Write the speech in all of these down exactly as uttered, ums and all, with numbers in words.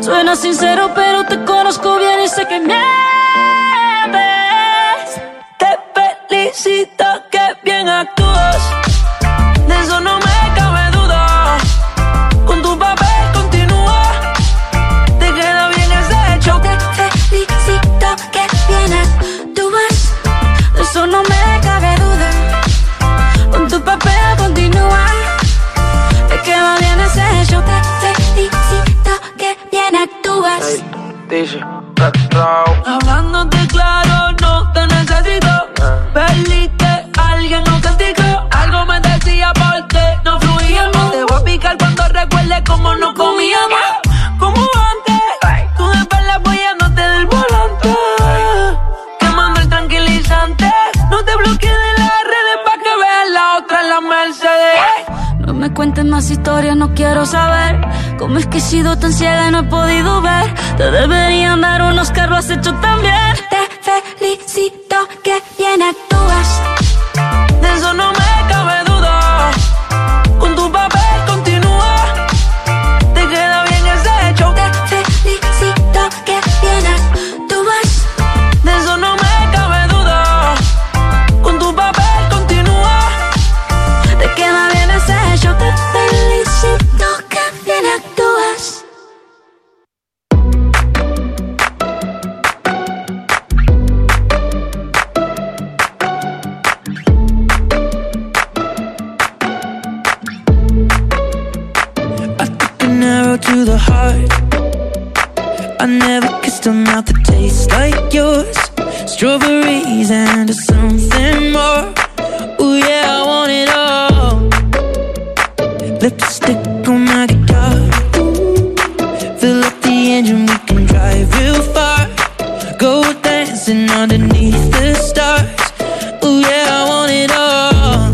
Suena sincero, pero te conozco bien y sé que mientes. Te felicito, que bien actúas. De eso no me cabe duda. Con tu papel continúa. Te queda bien ese hecho. Te felicito, que bien actúas. De eso no me cabe duda. Con tu papel continúa. Te queda bien ese hecho. Te felicito, que bien actúas. Hey, dice, hablándote claro, no te necesito. Perdiste, alguien nos castigó. Algo me decía porque no fluíamos. Te voy a picar cuando recuerde cómo nos comíamos. Como antes, tú de espalda apoyándote del volante. Quemando el tranquilizante. No te bloquees de las redes pa' que veas la otra en la Mercedes. No me cuentes más historias, no quiero saber cómo es que he sido tan ciega y no he podido ver. Te deberían dar un Oscar, lo has hecho tan bien. Te felicito, que bien actúas. De eso no me cabe duda. Con tu papel continúa. Te queda bien ese hecho. Te felicito, que bien actúas. De eso no me cabe duda. Con tu papel continúa. Te queda bien ese hecho. Te felicito, que bien actúas. To the heart, I never kissed a mouth that tastes like yours. Strawberries and something more. Ooh yeah, I want it all. Lipstick on my guitar. Fill up the engine, we can drive real far. Go dancing underneath the stars. Ooh yeah, I want it all.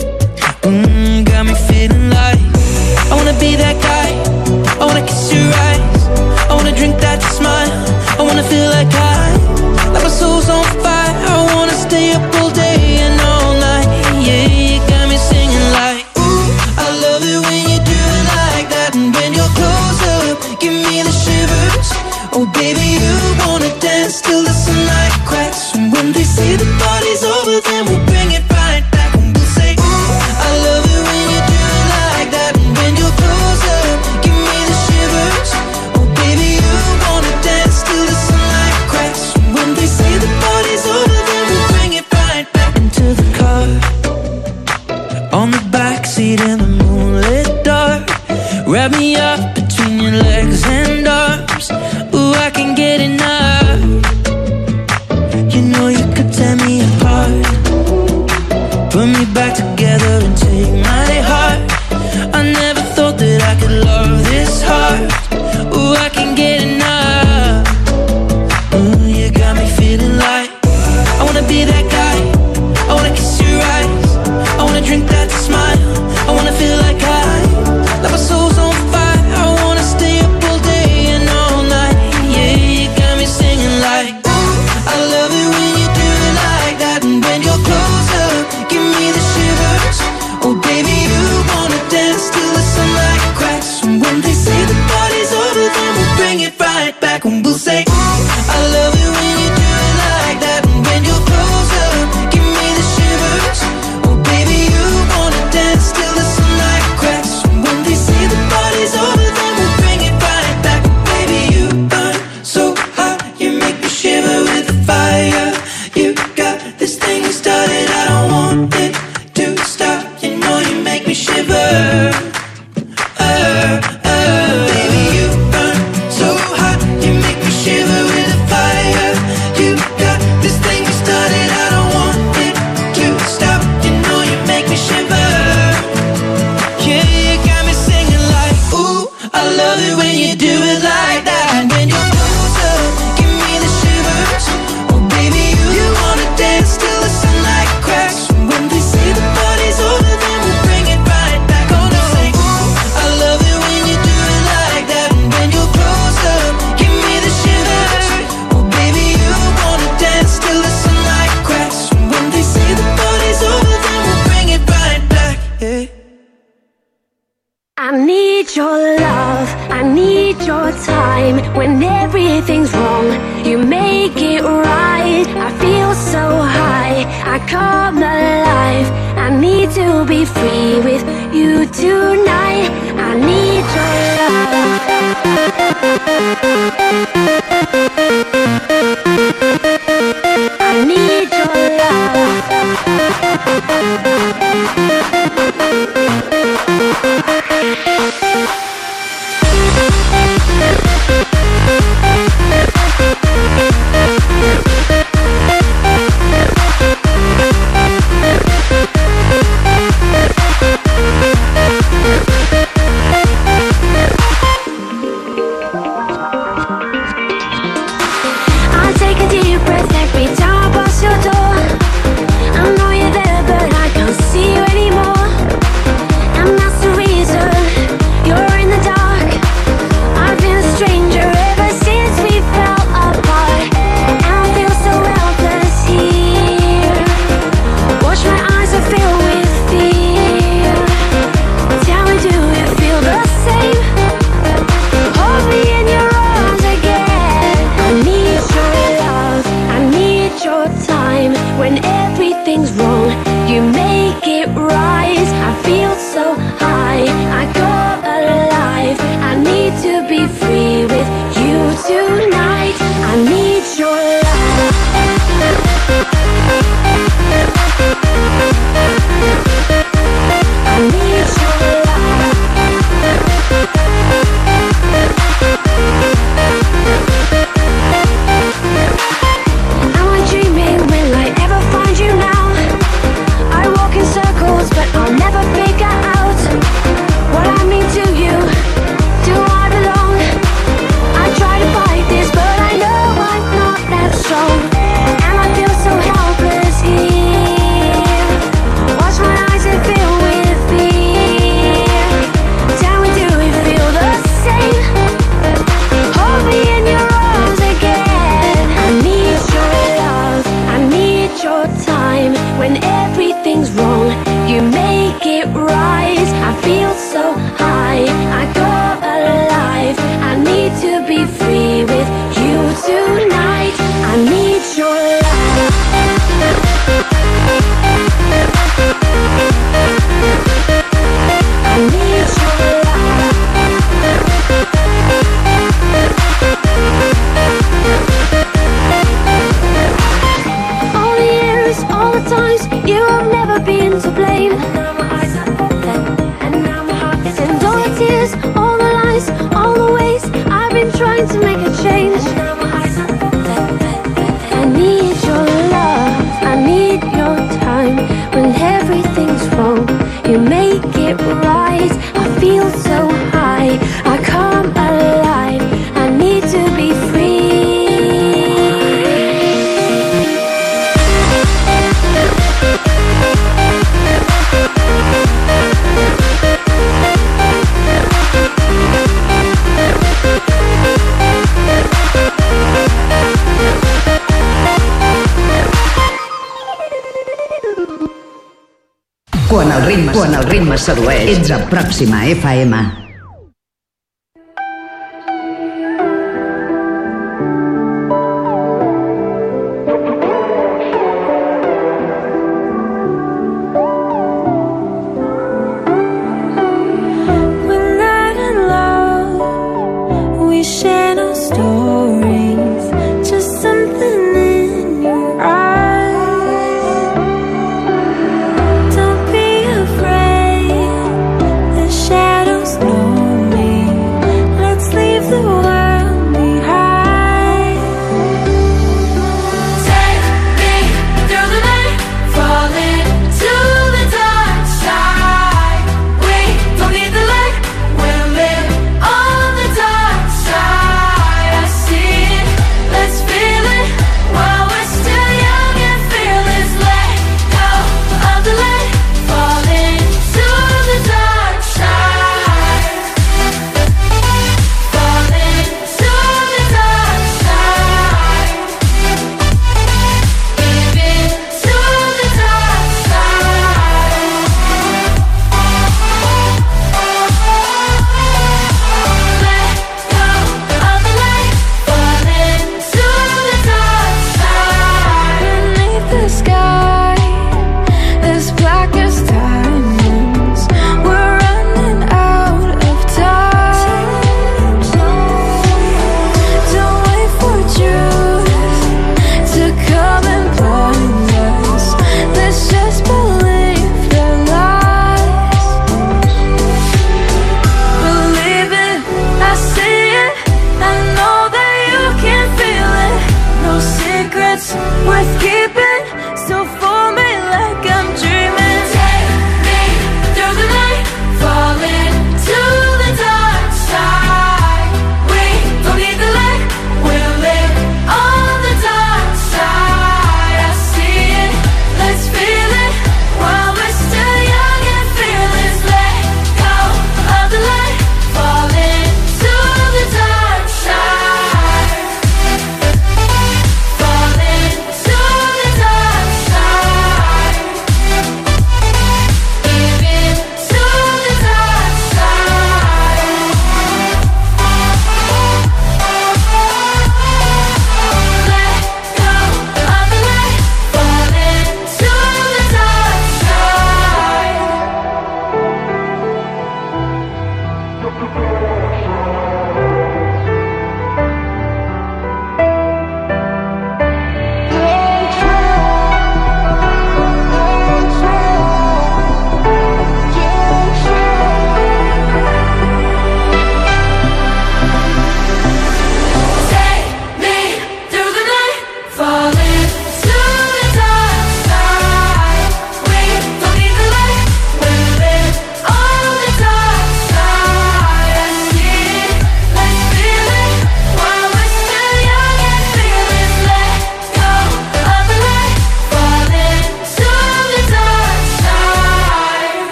Mm, got me feeling like I wanna be that guy. I wanna kiss your eyes. I wanna drink that smile. I wanna feel like I, like my soul's on fire. I wanna stay up all day and all night. Yeah, you got me singing like, ooh, I love it when you do it like that. And when you're close up, give me the shivers. Oh baby, you wanna dance till the sunlight cracks. And when they say the party's over, then we'll bring it right back. And we'll say, ooh, I love it when you do it like that. And when you're close up, give me the shivers. Oh baby, you wanna dance till the sunlight cracks. And when they say the party's over, then we'll bring it right back. Into the car, on the backseat in the moonlit dark. Wrap me up between your legs and arms. Ooh, I can get enough. You know you could tear me apart. Put me back together and take my heart. I never thought that I could love this hard. Ooh, I can get enough. Ooh, you got me feeling like I wanna be that guy. I wanna kiss your eyes. I wanna drink that smile. I wanna feel like I, like my soul's on fire. I wanna stay up all day and all night. Yeah, you got me singing like, ooh, I love it when you do it like that. And when you're close up, give me the shivers. Oh baby, you wanna dance till the sunlight cracks. And when they say the party's over, then we'll bring it right back. And we'll say, ooh, I love it when you do it like that. And when you're close up, give me the shivers. Oh baby, you wanna dance till the sunlight cracks. And when they say the party's over, then we'll bring it right back. Baby, you burn so hot, you make me shiver with the fire. You got this thing you started, I don't want it to stop. You know you make me shiver. Uh, uh, baby, you burn so hot, you make me shiver with the fire. You got this thing you started, I don't want it to stop. You know you make me shiver. Yeah, you got me singing like, ooh, I love it when you do it like that. And when you're close up, give me the shivers. Oh baby, you, you wanna dance till the sunlight cracks. And when they say the party's over, then we'll bring it right back. Oh no, say, ooh, I love it when you do it like that. And when you're close up, give me the shivers. Oh baby, you wanna dance till the sunlight cracks. And when they say the party's over, then we'll bring it right back. Yeah. I need your love, I need your time when everything's wrong. You make it right. I feel so high, I come alive. I need to be free with you tonight. I need your love. I need your love. Quan el ritme, quan el ritme sedueix, ets a Pròxima F M. Shadows know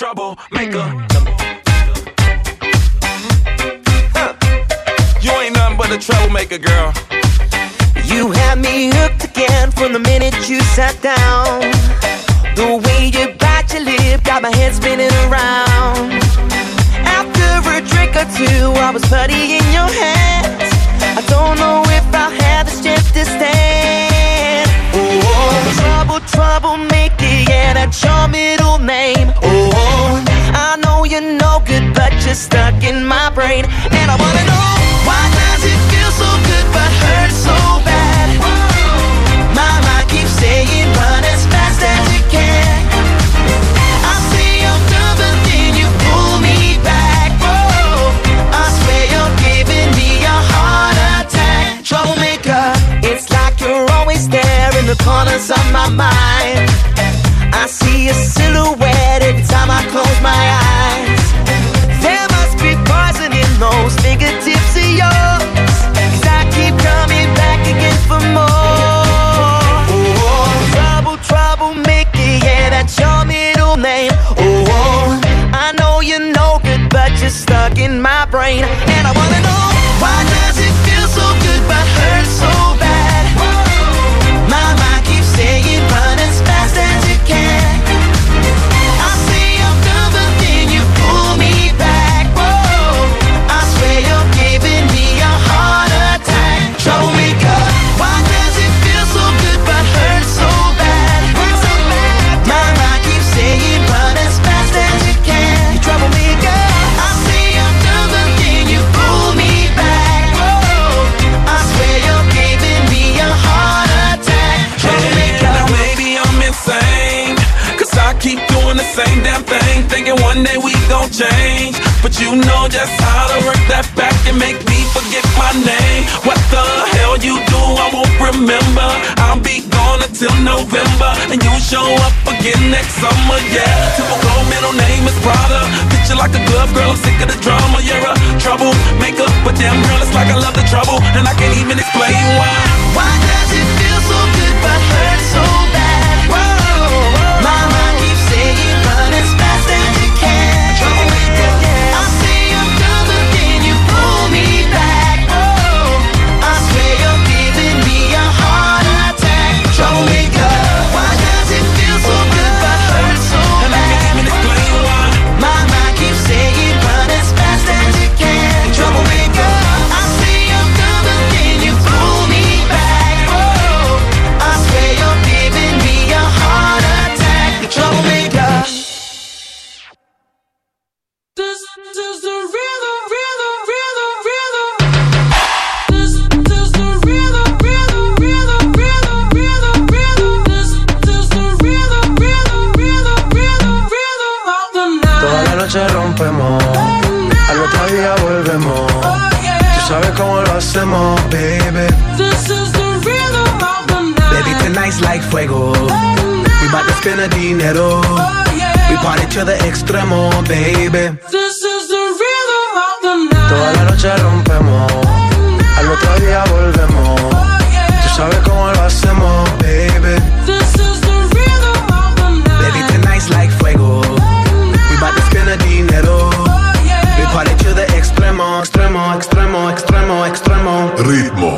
troublemaker. Huh. You ain't nothing but a troublemaker, girl. You had me hooked again from the minute you sat down. The way you bite your lip got my head spinning around. After a drink or two, I was putty in your hands. I don't know if I'll have the strength to stand. Oh, trouble, troublemaker, yeah, that's your middle name. Oh, I know you're no good, but you're stuck in my brain. And I wanna know, why does it feel so good but hurt so bad? My mind keeps saying run as fast as you can. I say I'm done, but then you pull me back. Whoa, I swear you're giving me a heart attack. Troublemaker, it's like you're always there in the corners of my mind. I see a silhouette every time I close my eyes. There must be poison in those fingertips of yours, 'cause I keep coming back again for more. Oh, trouble, troublemaker, yeah, that's your middle name. Oh, I know you're no good, but you're stuck in my brain. And I wanna know, why does it feel so good but hurt so bad? My mind keeps saying run as fast as you can. I say I'm done, but then you pull me back. Whoa, I swear you're giving me a heart attack. Troublemaker, why does it feel so good but hurt so bad? My mind keeps saying run as fast as you can. You troublemaker, I say I'm done, but then you pull me back. Whoa, I swear you're giving me a heart attack. Troublemaker. Yeah, now maybe I'm insane, 'cause I keep doing the same damn thing, thinking one day we gon' change. But you know just how to work that back and make me forget my name. What the hell you do, I won't remember. I'll be gone until November, and you show up again next summer, yeah. Typical middle name is Prada. Picture like a glove, girl, I'm sick of the drama. You're a troublemaker, but damn girl, it's like I love the trouble, and I can't even explain why. Why does it feel so good but hurt so bad? Whoa, my mind keeps saying run as fast as you can. I say I'm done, but then you pull me back. Whoa, I swear you're giving me a heart attack. Troublemaker, why does it feel so good but hurt so And I bad? can't even explain why. My mind keeps saying run as fast as you can. Troublemaker, I say I'm done, but then you pull me back. Whoa, I swear you're giving me a heart attack. Troublemaker. This is the rhythm, rhythm, rhythm, rhythm. This is the rhythm, rhythm, rhythm, rhythm, rhythm, rhythm. This is the rhythm, rhythm, rhythm, rhythm, rhythm of the night. Toda la noche rompemos, al otro día volvemos. Oh yeah. Tú sabes cómo lo hacemos, baby. This is the rhythm of the night. Baby, tonight's like fuego. We bout to spend the dinero. Oh yeah. We party to the extremo, baby. This is the rhythm of the night. Toda la noche rompemos, al otro día volvemos. Oh yeah. Tú sabes cómo lo hacemos, baby. This is the rhythm of the night. Baby, tonight's like fuego. We bout to spend the dinero. Oh yeah. We party to the extremo, extremo, extremo, extremo, extremo. Ritmo.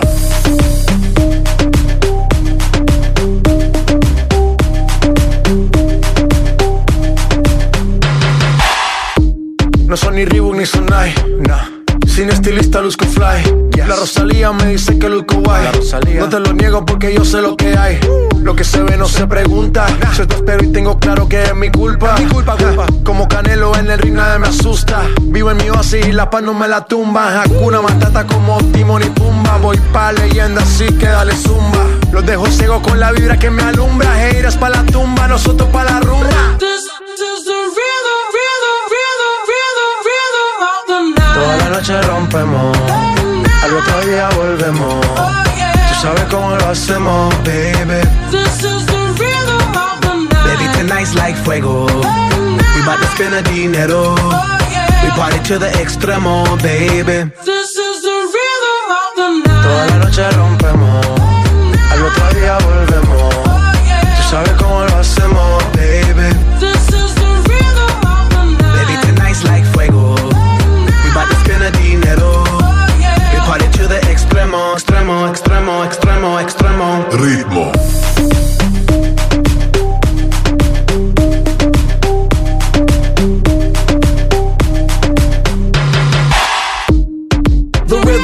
No son ni Reebok ni Sonai, nah. Sin estilista luzco fly, yes. La Rosalía me dice que luzco guay. No te lo niego porque yo sé lo que hay. Lo que se ve no se pregunta, nah. Yo te espero y tengo claro que es mi culpa, mi culpa, culpa. Como Canelo en el ring nadie me asusta. Vivo en mi oasis y la paz no me la tumba. Hakuna Matata como Timon y Pumba. Voy pa' leyenda así que dale zumba. Los dejo ciego con la vibra que me alumbra. Heiras pa' la tumba, nosotros pa' la rumba. This is the rhythm, rhythm, rhythm, rhythm, rhythm of the night. Toda la noche rompemos, al otro día volvemos. Oh yeah. Tú sabes cómo lo hacemos, baby. This is the rhythm of the night. Baby, tonight's like fuego. We bout to spend the dinero. Oh yeah. We party to the extremo, baby. This is the rhythm of the night. Toda la noche rompemos, al otro día volvemos. Oh yeah. Tú sabes cómo lo hacemos, baby. This is the rhythm of the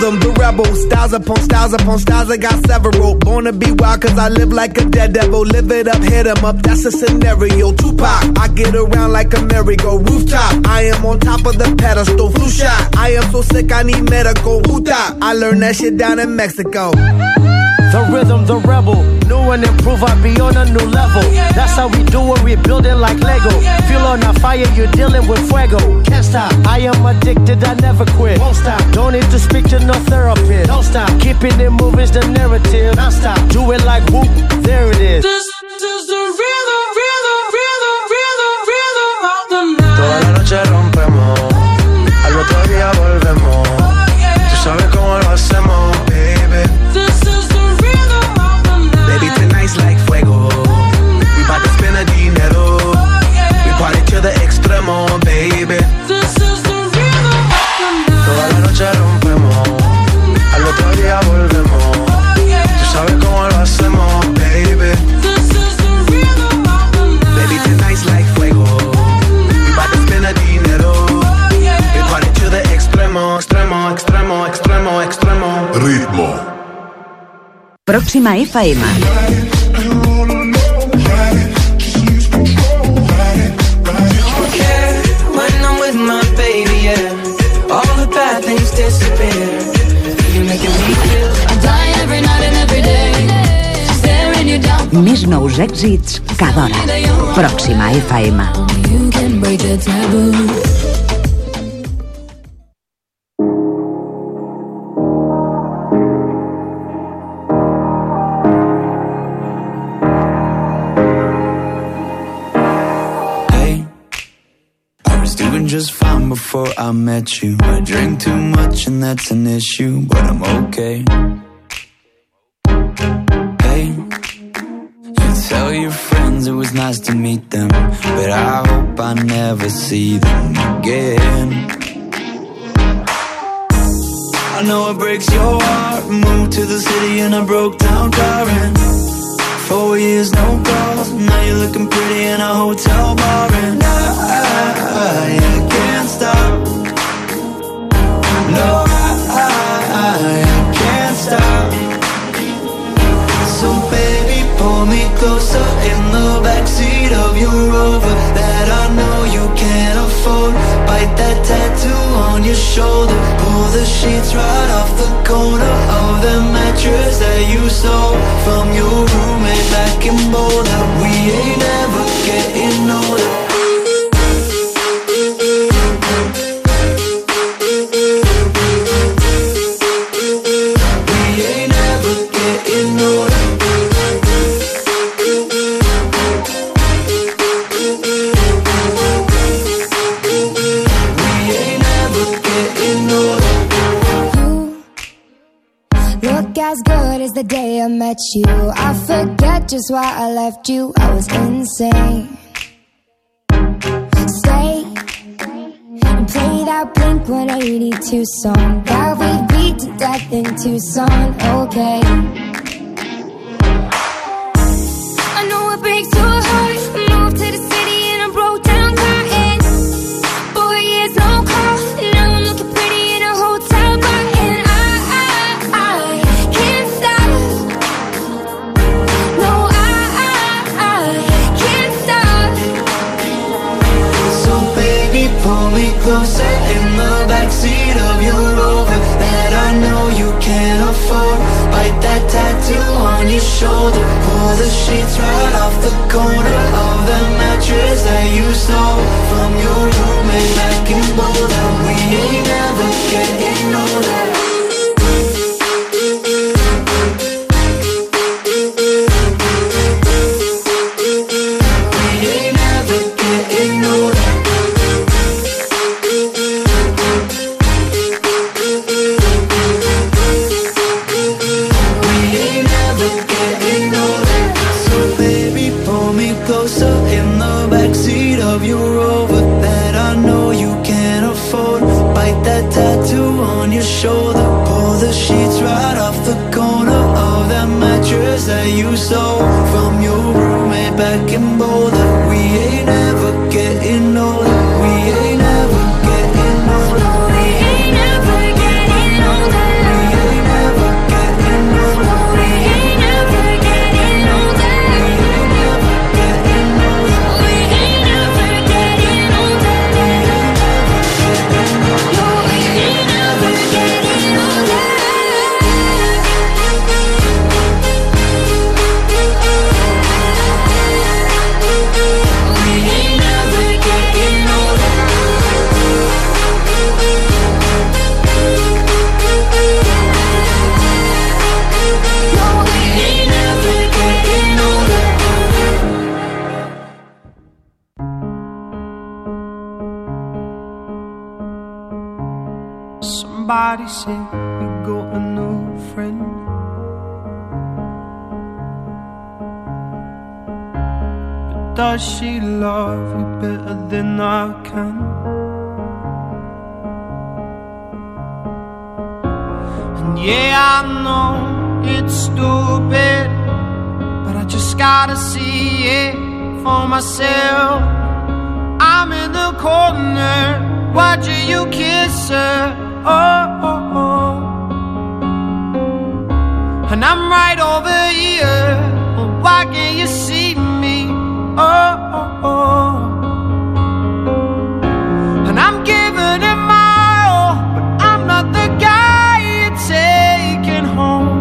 rhythm, the rebel. Styles upon styles upon styles, I got several. Born to be wild cause I live like a dead devil. Live it up, hit 'em up, that's a scenario. Tupac, I get around like a merry-go. Rooftop, I am on top of the pedestal. Flu shot, I am so sick I need medical. Huta, I learned that shit down in Mexico. The rhythm, the rebel. New and improve, I be on a new level. That's how we do it, we build it like Lego. Feel on a fire, you're dealing with fuego. Can't stop, I am addicted, I never quit. Won't stop, don't need to speak to no therapist. Don't stop, keeping it moving's the narrative. Don't stop, do it like whoop, there it is. This is the rhythm, rhythm, rhythm, rhythm, rhythm of the night. Toda la noche rompemos, al otro día volvemos. Tú sabes cómo lo hacemos, baby. This is the rhythm of the night. Baby, tonight's like fuego. We bout to spend a dinero. We party to the extremo, baby. This is the rhythm of the night. Toda la noche rompemos, al otro día volvemos. Tú sabes cómo lo hacemos, baby. This is the rhythm of the night. Baby, tonight's like fuego. We bout to spend a dinero. We party to the extremo, extremo, extremo, extremo, extremo. Ritmo. Pròxima F M. When I'm with my baby, yeah, all the bad things disappear. You're making me feel I die every night and every day, staring you down. Més nous èxits cada hora. Pròxima F M. You can break the taboo. Just fine before I met you. I drink too much and that's an issue, but I'm okay. Hey, you tell your friends it was nice to meet them, but I hope I never see them again. I know it breaks your heart. Moved to the city and I broke down crying. Four years, no calls. Now you're looking pretty in a hotel bar, and I, I, I can't stop. No, I, I, I can't stop. So baby, pull me closer in the backseat of your Rover that I know you can't afford. Bite that tattoo on your shoulder. Pull the sheets right off the corner of the mattress that you stole from your roommate back in Boulder. We ain't ever getting older. As good as the day I met you. I forget just why I left you. I was insane. Stay and play that Blink one eighty-two song that we beat to death in Tucson. Okay, I know it breaks your heart. Moved to the city and I broke down crying. Four years no call. Now I'm looking pretty in a hotel bar, and I, I, I can't stop. No, I, I, I can't stop. So baby, pull me closer in the backseat of your Rover that I know you can't afford. Bite that tattoo on your shoulder. Pull the sheets right off the corner of the mattress that you stole from your roommate back in Boulder. We ain't never getting older. Shoulder, pull the sheets right off the corner of that mattress that you stole from your roommate back in Boulder. We ain't ever getting older. We ain't ever getting older. We ain't ever getting older. We somebody said you got a new friend. But does she love you better than I can? And yeah, I know it's stupid, but I just gotta see it for myself. I'm in the corner watching you kiss her, oh, oh, oh. And I'm right over here, well, why can't you see me, oh, oh, oh. And I'm giving it my all, but I'm not the guy you're taking home.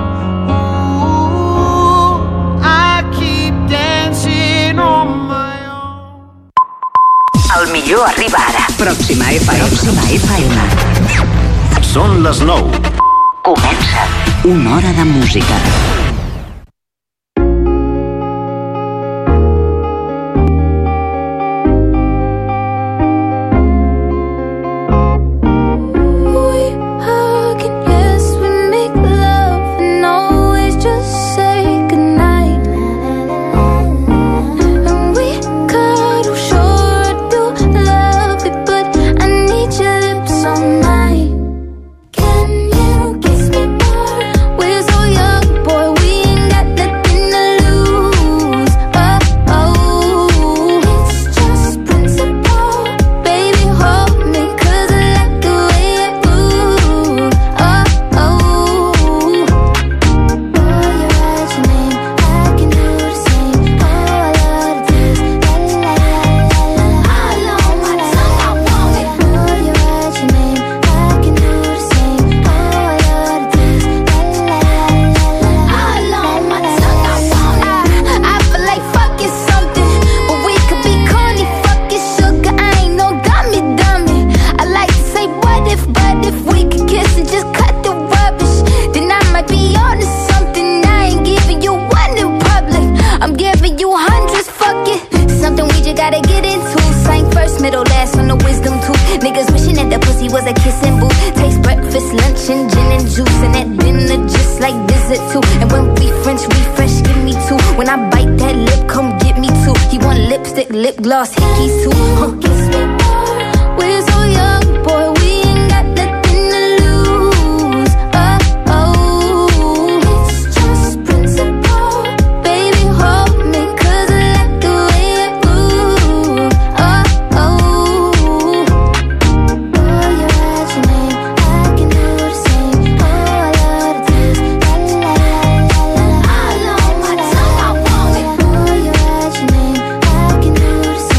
Ooh, I keep dancing on my own. El millor arriba ara. Pròxima F M. Pròxima F M. Són les nou. Comença una hora de música. Gloss hickeys too, huh? Kiss me more. We're so young, boy, we ain't got nothing to lose. Oh, oh, it's just principle. Baby, hold me, cause I like the way it moves. Oh, oh, oh, you write your name, I can do the same. Oh, I love the taste, la la la la la. All on my tongue, I want it. Oh, you write your name, I can do.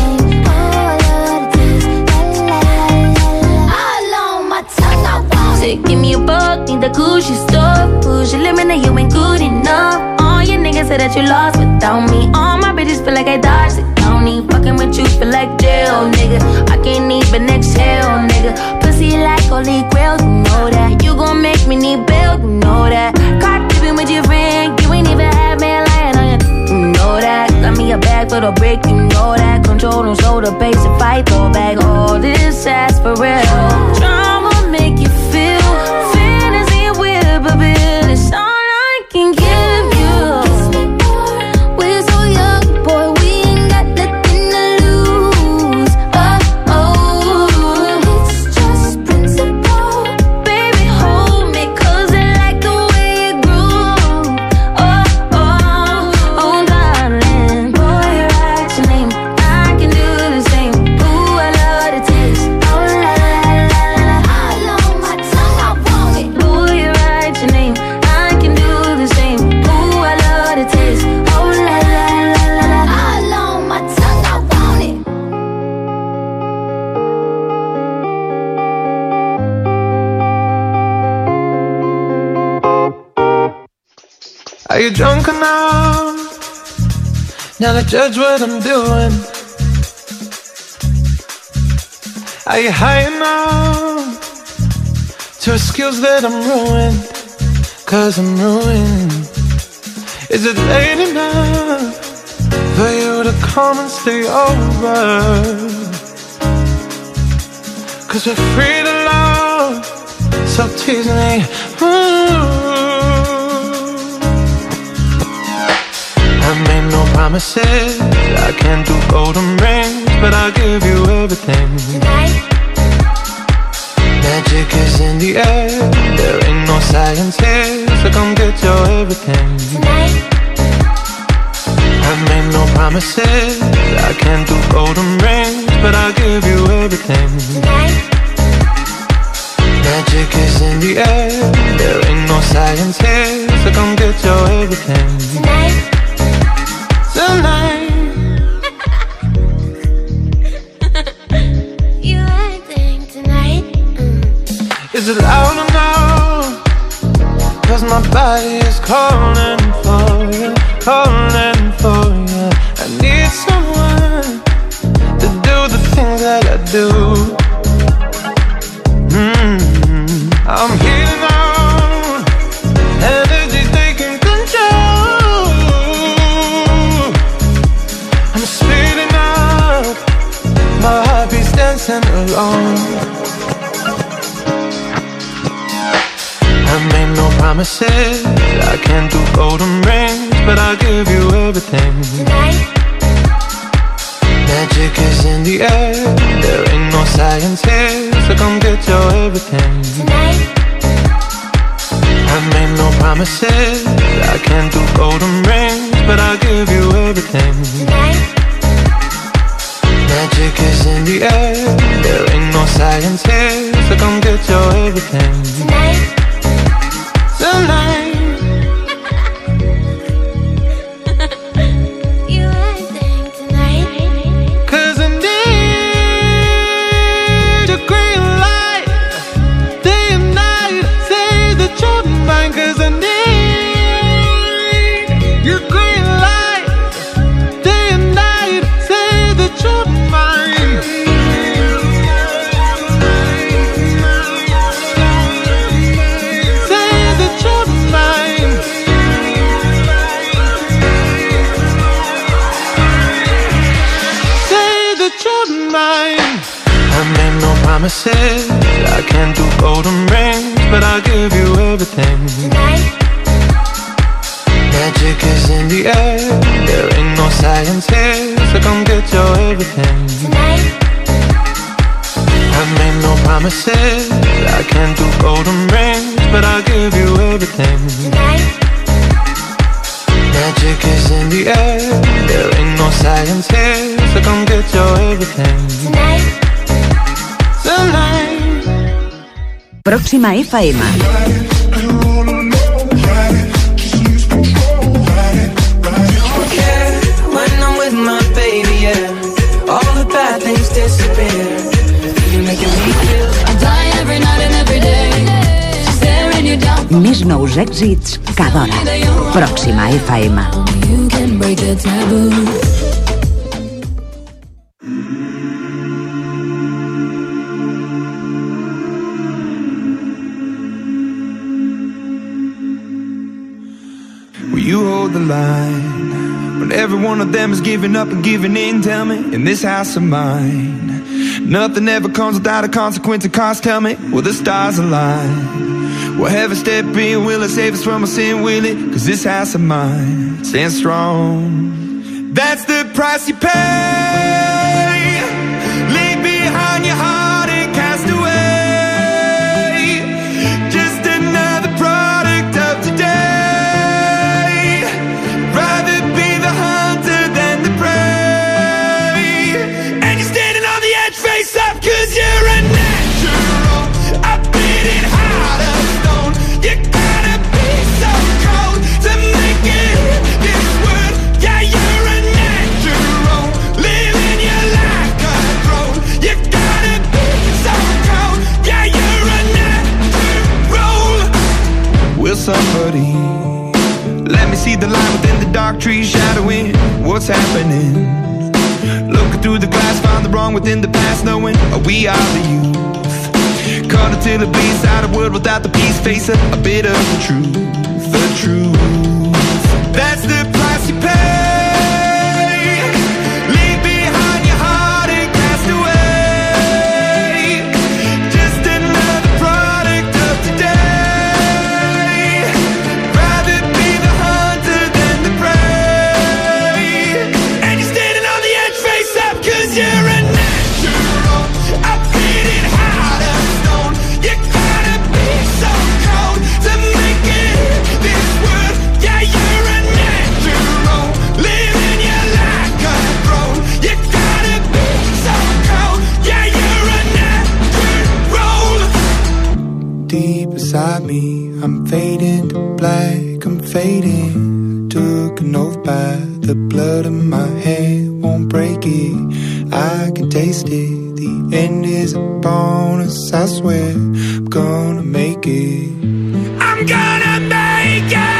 Give me a buck, need the Gucci stuff. Push your limit, you ain't good enough. All your niggas say that you lost without me. All my bitches feel like I dodged the county. Fucking with you feel like jail, nigga. I can't even exhale, nigga. Pussy like holy grail, you know that. You gon' make me need bail, you know that. Caught dipping with your friend, you ain't even had man lying on you. You know that. Got me a bag for the brick, you know that. Control and shoulder, pace and fight, throw back. All this ass for real. Drama make you feel. But baby, it's all I can give you. Kiss me more. We're so young, boy, we ain't got nothing to lose. Oh, oh, it's just principle. Baby, hold me, cause I like the way it groove. Oh, oh, oh, darling. Boy, you write your name, I can do the same. Ooh, I love the taste. Oh, la, la, la, la, la. All on my tongue, I want it. Boy, you write your name, I can do the same. Ooh, I love the taste. Oh, la, la, la, la, la. All on my tongue, I want it. Are you drunk enough now to judge what I'm doing? Are you high enough to excuse that I'm ruined? Cause I'm ruined. Is it late enough for you to come and stay over? Cause we're free to love, so tease me. Ooh. I made no promises, I can't do golden rings, but I'll give you everything. Tonight. Magic is in the air, there ain't no science here, so come get your everything. Tonight. I made no promises, I can't do golden rings, but I'll give you everything. Tonight. Magic is in the air, there ain't no science here, so come get your everything. Tonight. Tonight. You acting tonight. Mm. Is it loud or no? 'Cause my body is calling for you, calling for you. I need someone to do the things that I do. Mm-hmm. I'm healing on, energy's taking control. I'm speeding up, my heartbeat's dancing alone. I made no promises, I can't do golden rings, but I'll give you everything. Tonight. Magic is in the air, there ain't no science here, so come get your everything. Tonight. I made no promises, I can't do golden rings, but I'll give you everything. Tonight. Magic is in the air, there ain't no science here, so come get your everything. Tonight. Tonight. You acting tonight. 'Cause I need your green light, day and night, say that you're mine. 'Cause I need your green light, day and night, say that you're mine. Say that you're mine. Say that you're mine. I made no promises, I can't do golden rings, but I'll give you everything. Tonight. Magic is in the air, there ain't no science here, so come get your everything. Tonight. I made no promises, I can't do golden rings, but I'll give you everything. Tonight. Magic is in the air, there ain't no science here, so come get your everything. Tonight. Tonight. Pròxima F M. When I'm with my baby, yeah, all the bad things disappear. You're making me feel I die every night and every day, staring you down. Més nous èxits cada hora. Pròxima F M. You can break the taboo. Will you hold the line when every one of them is giving up and giving in? Tell me, in this house of mine, nothing ever comes without a consequence and cost. Tell me, will the stars align? Will heaven step in? Will it save us from our sin? Will it? 'Cause this house of mine stands strong. That's the price you pay. Leave behind your heart and cast away. Just another product of today. Rather be the hunter than the prey. And you're standing on the edge, face up, 'cause you're a natural. A beating heart of stone. You gotta be so cold to make it this world. Yeah, you're a natural. Living your life control. You gotta be so cold. Yeah, you're a natural. Will somebody let me see the light within the dark trees shadowing what's happening? Looking through the glass, find the wrong within the past, knowing we are the youth. Caught until it bleeds out a world without the peace, face a, a bit of the truth, the truth. That's the price you pay. Leave behind your heart and cast away. Just another product of today. deep inside me. I'm fading to black, I'm fading. Took an oath by the blood in my hand, won't break it. I can taste it. The end is a bonus, I swear. I'm gonna make it. I'm gonna make it.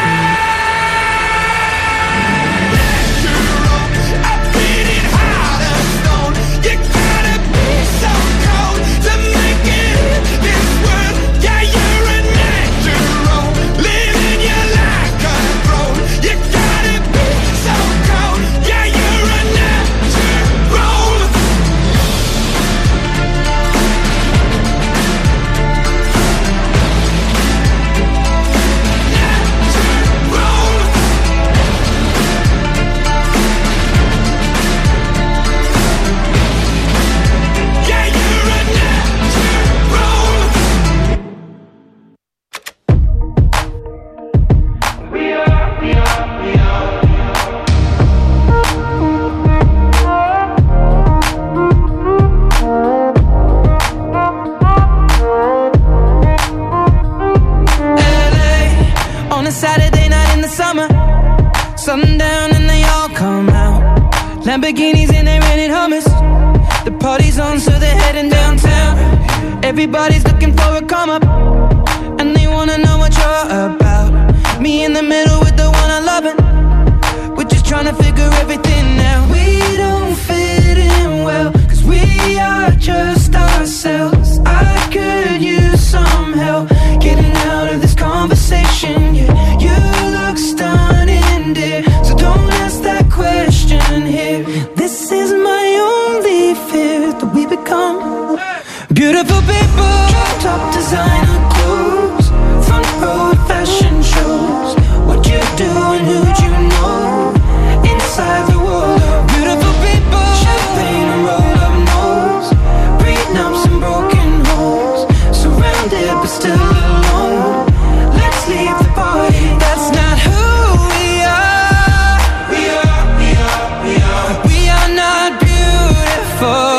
Lamborghinis and they rented hummus. The party's on, so they're heading downtown. Everybody's looking for a come up, and they wanna know what you're about. Me in the middle with the one I love it. We're just trying to figure everything out. We don't fit in well, cause we are just ourselves. I could use some help getting out of this conversation. Yeah, you look stunning, dear, so don't ask that question here. This is my only fear, that we become beautiful people. Top designer clothes, front row fashion shows. What you do and who'd you know? Inside the world of beautiful people. Champagne and roll up nose, prenups and broken homes. Surrounded but still alone. Let's leave the party. That's not who we are. We are, we are, we are. We are not beautiful.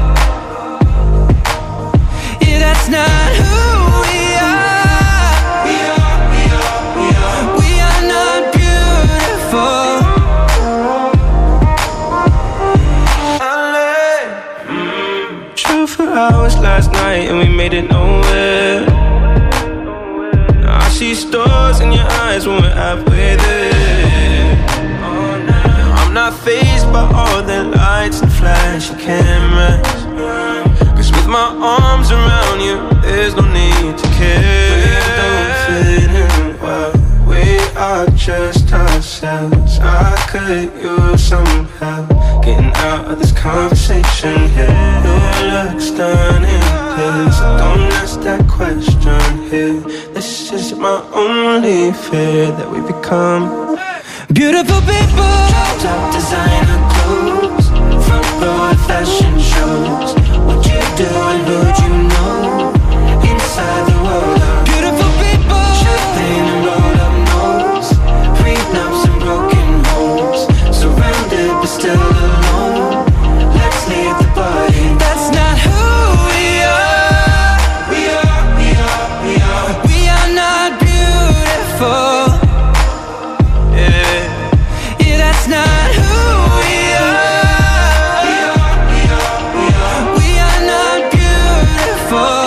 Yeah, that's not who we are. We are, we are, we are. We are not beautiful. Drove for hours last night and we made it nowhere. Now I see stars in your eyes when we're halfway there. I'm not fazed by all the lights and flashy cameras, cause with my arms around you, there's no need to care. We don't fit in well, we are just ourselves. I could use some help getting out of this conversation here. You look stunning, please, so don't ask that question here. This is my only fear, that we become beautiful people. Top designer clothes, front row fashion shows. What you do and who'd you know? Inside the world of beautiful people. Champagne and roll up nose, prenups and broken homes. Surrounded but still alone. Let's leave the party. That's not who we are. We are, we are, we are. We are not beautiful. That's not who we are. We are, we are, we are. We are not beautiful.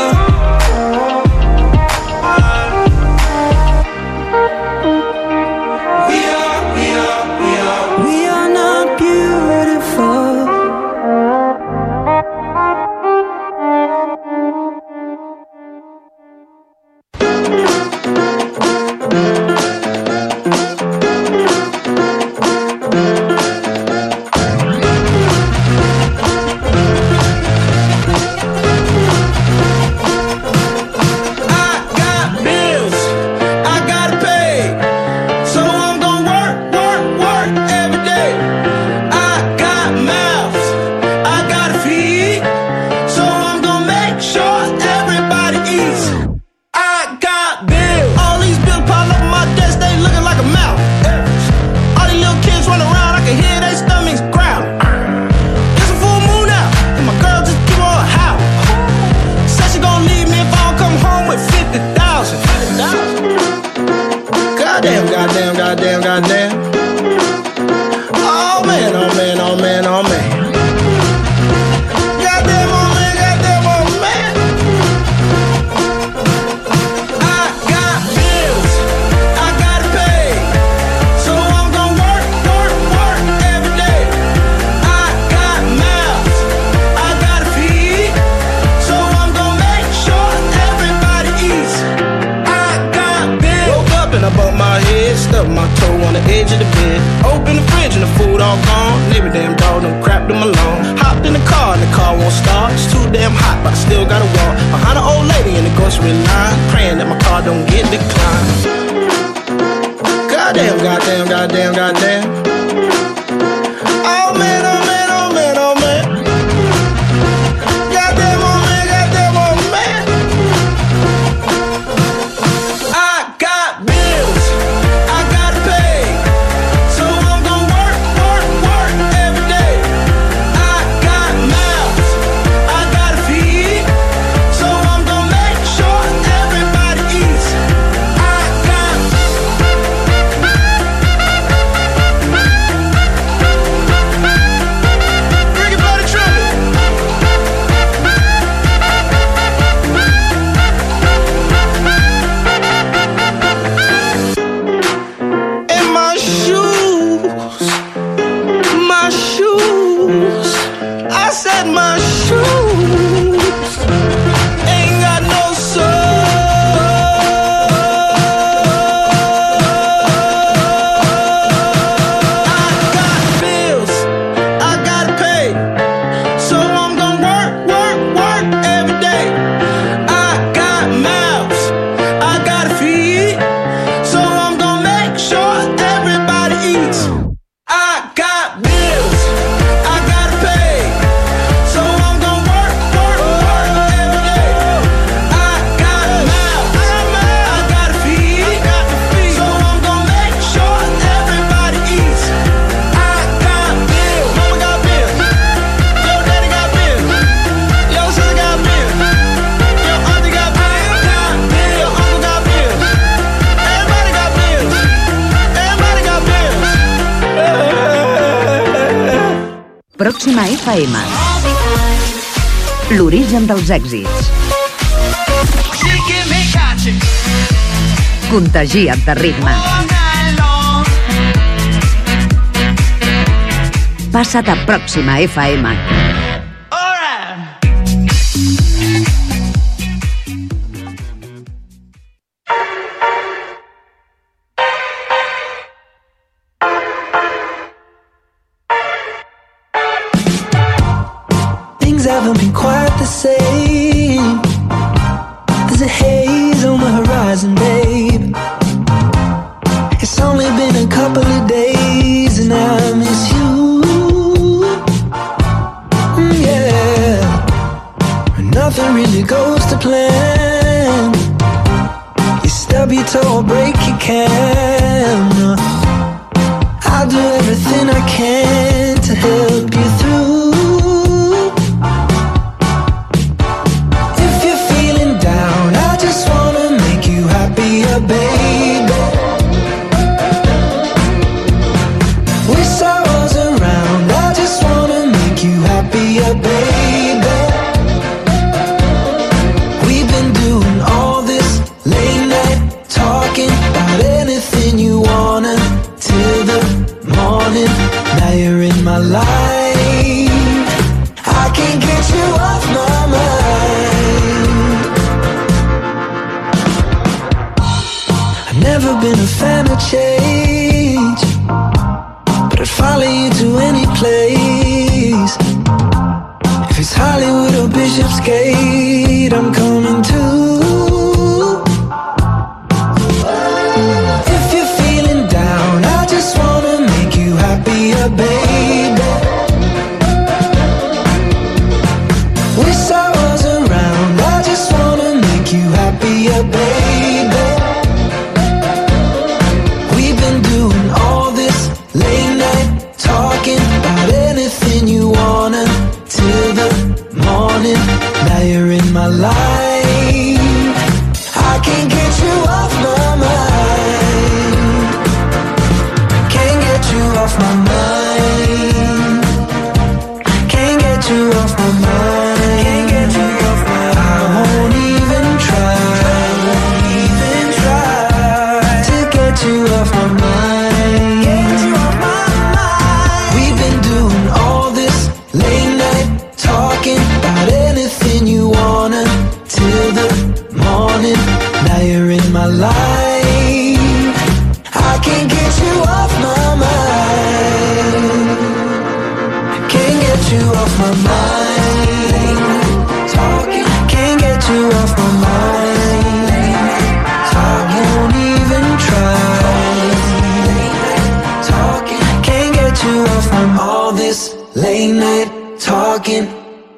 goddamn, goddamn, goddamn. Oh man, oh man, oh man, oh man. Goddamn, oh man, goddamn, oh man. I got bills, I gotta pay, so I'm gonna work, work, work every day. I got mouths, I gotta feed, so I'm gonna make sure everybody eats. I got bills. Woke up and I bumped my head, stubbed my toe on the edge of the bed. Open the fridge and the food all gone. Every damn dog done crapped them alone. Hopped in the car and the car won't start. It's too damn hot, but I still gotta walk behind an old lady in the grocery line, praying that my car don't get declined. Goddamn, goddamn, goddamn, goddamn. Oh man, oh man, oh man, oh man. Goddamn, oh man, goddamn, oh man. I got bills, I gotta pay, so I'm gonna work, work, work every day. I got mouths, I gotta feed, so I'm gonna make sure everybody eats. I got Bring it by the trumpet. And my shoes, my shoes, I said my shoes ain't got no bills, I gotta pay, so I'm gonna work, work, work every day. I got mouths, I gotta feed, so I'm gonna make sure everybody eats. I got bills, I gotta pay, so I'm gonna work, work, work every day. I got mouths, I gotta feed, so I'm gonna make sure everybody eats. I got bills, mama got bills, yo daddy got bills, yo sister got bills, yo auntie got bills, yo uncle got bills, everybody got bills, everybody got bills. Pròxima F M. L'origen dels èxits. Contagia't de ritme. Passa't a Pròxima F M. Things haven't been quite the same. There's a haze on the horizon, babe. It's only been a couple of days and I miss you. Mm, yeah. Nothing really goes to plan. You stub your toe or break your can. I'll do everything I can to help you through. If you're feeling down, I just wanna make you happier, baby. Wish I was around, I just wanna make you happier, baby. We've been doing all this late night talking about anything you wanna till the morning. Now you're in my life, I can't get you off my mind. I've never been a fan of change, but I'd follow you to any place. If it's Hollywood or Bishopsgate, I'm coming too. If you're feeling down, I just wanna make you happier, baby. Wish I was around, I just wanna make you happier, baby. We've been doing all this late night talking about anything you wanna till the morning. Now you're in my life, I can't get you off my mind. late night talking.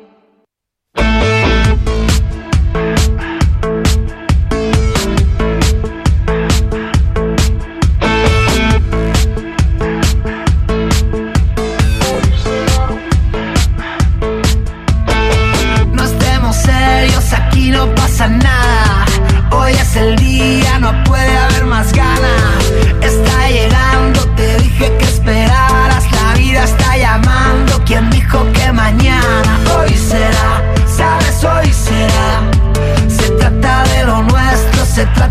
No estemos serios, aquí no pasa nada. Hoy es el día, no puede haber más ganas. Está llegando, te dije que esperaras. La vida está llamando, ¿quién dijo que mañana? Hoy será, sabes, hoy será. Se trata de lo nuestro, se trata